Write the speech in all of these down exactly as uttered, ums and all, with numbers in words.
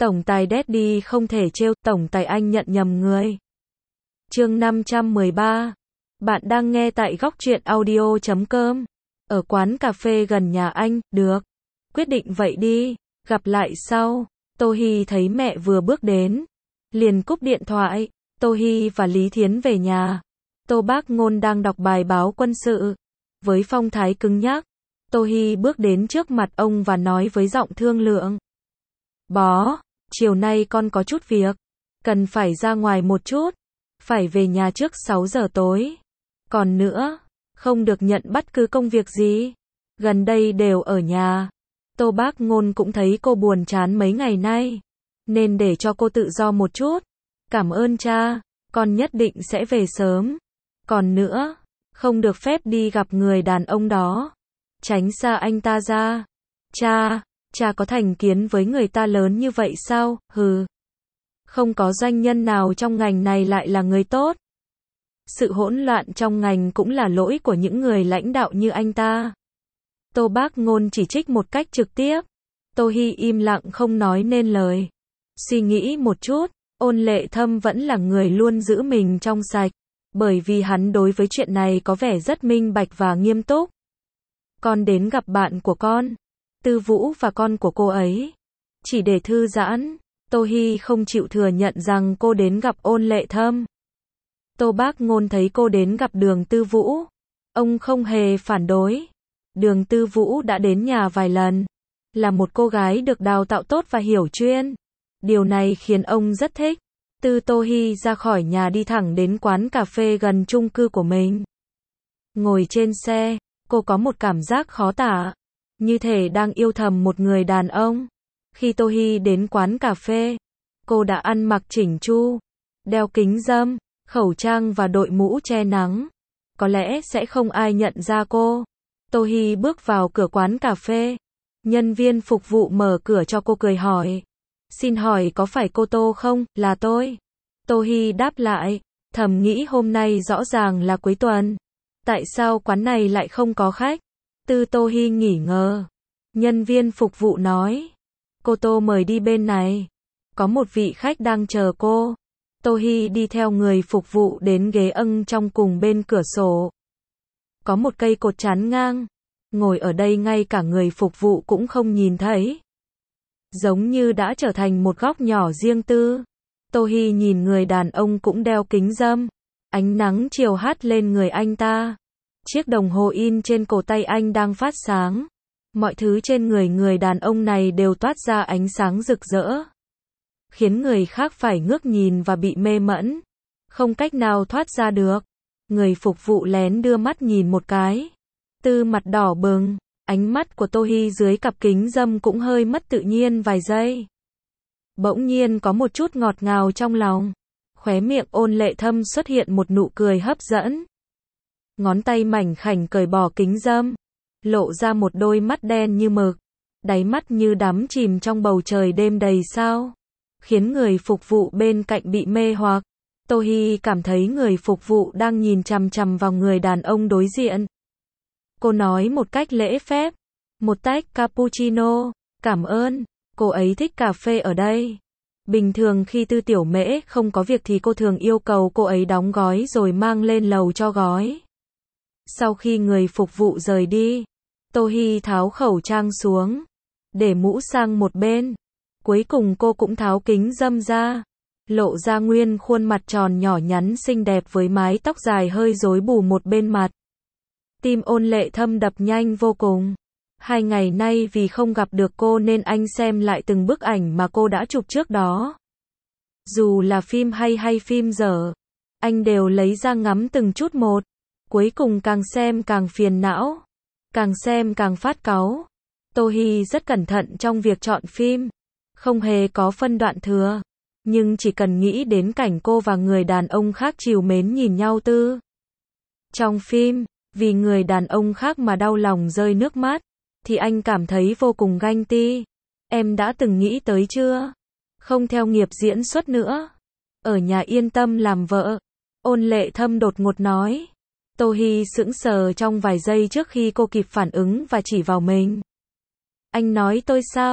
Tổng tài Daddy không thể trêu, tổng tài anh nhận nhầm người. Chương năm trăm mười ba. Bạn đang nghe tại góc truyện audio chấm com. Ở quán cà phê gần nhà anh, được. Quyết định vậy đi, gặp lại sau. Tô Hi thấy mẹ vừa bước đến, liền cúp điện thoại. Tô Hi và Lý Thiến về nhà. Tô Bác Ngôn đang đọc bài báo quân sự. Với phong thái cứng nhắc, Tô Hi bước đến trước mặt ông và nói với giọng thương lượng. Bó, chiều nay con có chút việc, cần phải ra ngoài một chút, phải về nhà trước sáu giờ tối. Còn nữa, không được nhận bất cứ công việc gì, gần đây đều ở nhà. Tô Bác Ngôn cũng thấy cô buồn chán mấy ngày nay, nên để cho cô tự do một chút. Cảm ơn cha, con nhất định sẽ về sớm. Còn nữa, không được phép đi gặp người đàn ông đó, tránh xa anh ta ra. Cha, cha có thành kiến với người ta lớn như vậy sao? Hừ. Không có doanh nhân nào trong ngành này lại là người tốt. Sự hỗn loạn trong ngành cũng là lỗi của những người lãnh đạo như anh ta. Tô Bác Ngôn chỉ trích một cách trực tiếp. Tô Hi im lặng không nói nên lời. Suy nghĩ một chút, Ôn Lệ Thâm vẫn là người luôn giữ mình trong sạch, bởi vì hắn đối với chuyện này có vẻ rất minh bạch và nghiêm túc. Con đến gặp bạn của con, Tư Vũ và con của cô ấy, chỉ để thư giãn. Tô Hi không chịu thừa nhận rằng cô đến gặp Ôn Lệ Thâm. Tô Bác Ngôn thấy cô đến gặp Đường Tư Vũ, ông không hề phản đối. Đường Tư Vũ đã đến nhà vài lần, là một cô gái được đào tạo tốt và hiểu chuyên. Điều này khiến ông rất thích. Từ Tô Hi ra khỏi nhà đi thẳng đến quán cà phê gần chung cư của mình. Ngồi trên xe, cô có một cảm giác khó tả, như thể đang yêu thầm một người đàn ông. Khi Tô Hi đến quán cà phê, cô đã ăn mặc chỉnh chu, đeo kính râm, khẩu trang và đội mũ che nắng. Có lẽ sẽ không ai nhận ra cô. Tô Hi bước vào cửa quán cà phê. Nhân viên phục vụ mở cửa cho cô, cười hỏi. Xin hỏi có phải cô Tô không? Là tôi. Tô Hi đáp lại, thầm nghĩ hôm nay rõ ràng là cuối tuần. Tại sao quán này lại không có khách? Tư Tô Hi nghỉ ngờ. Nhân viên phục vụ nói. Cô Tô mời đi bên này. Có một vị khách đang chờ cô. Tô Hi đi theo người phục vụ đến ghế âng trong cùng bên cửa sổ. Có một cây cột chắn ngang. Ngồi ở đây ngay cả người phục vụ cũng không nhìn thấy. Giống như đã trở thành một góc nhỏ riêng tư. Tô Hi nhìn người đàn ông cũng đeo kính râm. Ánh nắng chiều hắt lên người anh ta. Chiếc đồng hồ in trên cổ tay anh đang phát sáng. Mọi thứ trên người người đàn ông này đều toát ra ánh sáng rực rỡ, khiến người khác phải ngước nhìn và bị mê mẩn, không cách nào thoát ra được. Người phục vụ lén đưa mắt nhìn một cái. Tư mặt đỏ bừng, ánh mắt của Tô Hi dưới cặp kính râm cũng hơi mất tự nhiên vài giây. Bỗng nhiên có một chút ngọt ngào trong lòng. Khóe miệng Ôn Lệ Thâm xuất hiện một nụ cười hấp dẫn. Ngón tay mảnh khảnh cởi bỏ kính râm, lộ ra một đôi mắt đen như mực, đáy mắt như đắm chìm trong bầu trời đêm đầy sao, khiến người phục vụ bên cạnh bị mê hoặc. Tô Hi cảm thấy người phục vụ đang nhìn chằm chằm vào người đàn ông đối diện. Cô nói một cách lễ phép, một tách cappuccino, cảm ơn. Cô ấy thích cà phê ở đây. Bình thường khi Tư Tiểu Mễ không có việc thì cô thường yêu cầu cô ấy đóng gói rồi mang lên lầu cho gói. Sau khi người phục vụ rời đi, Tô Hi tháo khẩu trang xuống, để mũ sang một bên. Cuối cùng cô cũng tháo kính râm ra, lộ ra nguyên khuôn mặt tròn nhỏ nhắn xinh đẹp với mái tóc dài hơi rối bù một bên mặt. Tim Ôn Lệ Thâm đập nhanh vô cùng. Hai ngày nay vì không gặp được cô nên anh xem lại từng bức ảnh mà cô đã chụp trước đó. Dù là phim hay hay phim dở, anh đều lấy ra ngắm từng chút một. Cuối cùng càng xem càng phiền não, càng xem càng phát cáu. Tô Hi rất cẩn thận trong việc chọn phim, không hề có phân đoạn thừa. Nhưng chỉ cần nghĩ đến cảnh cô và người đàn ông khác trìu mến nhìn nhau tư trong phim, vì người đàn ông khác mà đau lòng rơi nước mắt, thì anh cảm thấy vô cùng ganh tị. Em đã từng nghĩ tới chưa? Không theo nghiệp diễn xuất nữa, ở nhà yên tâm làm vợ. Ôn Lệ Thâm đột ngột nói. Tô Hi sững sờ trong vài giây trước khi cô kịp phản ứng và chỉ vào mình. Anh nói tôi sao?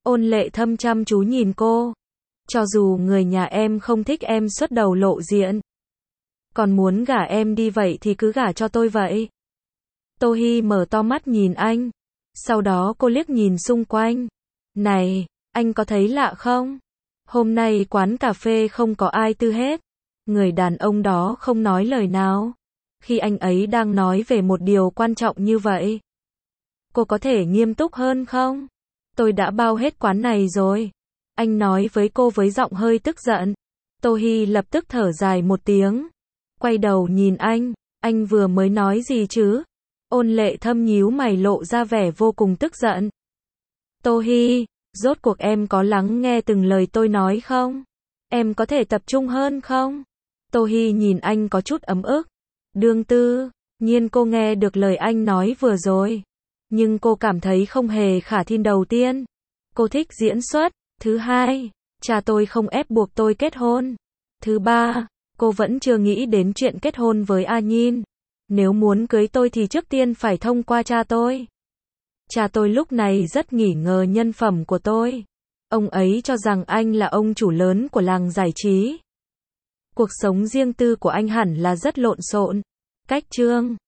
Ôn Lệ Thâm chăm chú nhìn cô. Cho dù người nhà em không thích em xuất đầu lộ diện, còn muốn gả em đi vậy thì cứ gả cho tôi vậy. Tô Hi mở to mắt nhìn anh. Sau đó cô liếc nhìn xung quanh. Này, anh có thấy lạ không? Hôm nay quán cà phê không có ai tư hết. Người đàn ông đó không nói lời nào. Khi anh ấy đang nói về một điều quan trọng như vậy. Cô có thể nghiêm túc hơn không? Tôi đã bao hết quán này rồi. Anh nói với cô với giọng hơi tức giận. Tô Hi lập tức thở dài một tiếng. Quay đầu nhìn anh. Anh vừa mới nói gì chứ? Ôn Lệ Thâm nhíu mày lộ ra vẻ vô cùng tức giận. Tô Hi, rốt cuộc em có lắng nghe từng lời tôi nói không? Em có thể tập trung hơn không? Tô Hi nhìn anh có chút ấm ức. Đương tư, nhiên cô nghe được lời anh nói vừa rồi. Nhưng cô cảm thấy không hề khả thi. Đầu tiên, cô thích diễn xuất. Thứ hai, cha tôi không ép buộc tôi kết hôn. Thứ ba, cô vẫn chưa nghĩ đến chuyện kết hôn với A Nhiên. Nếu muốn cưới tôi thì trước tiên phải thông qua cha tôi. Cha tôi lúc này rất nghi ngờ nhân phẩm của tôi. Ông ấy cho rằng anh là ông chủ lớn của làng giải trí. Cuộc sống riêng tư của anh hẳn là rất lộn xộn. Cách trương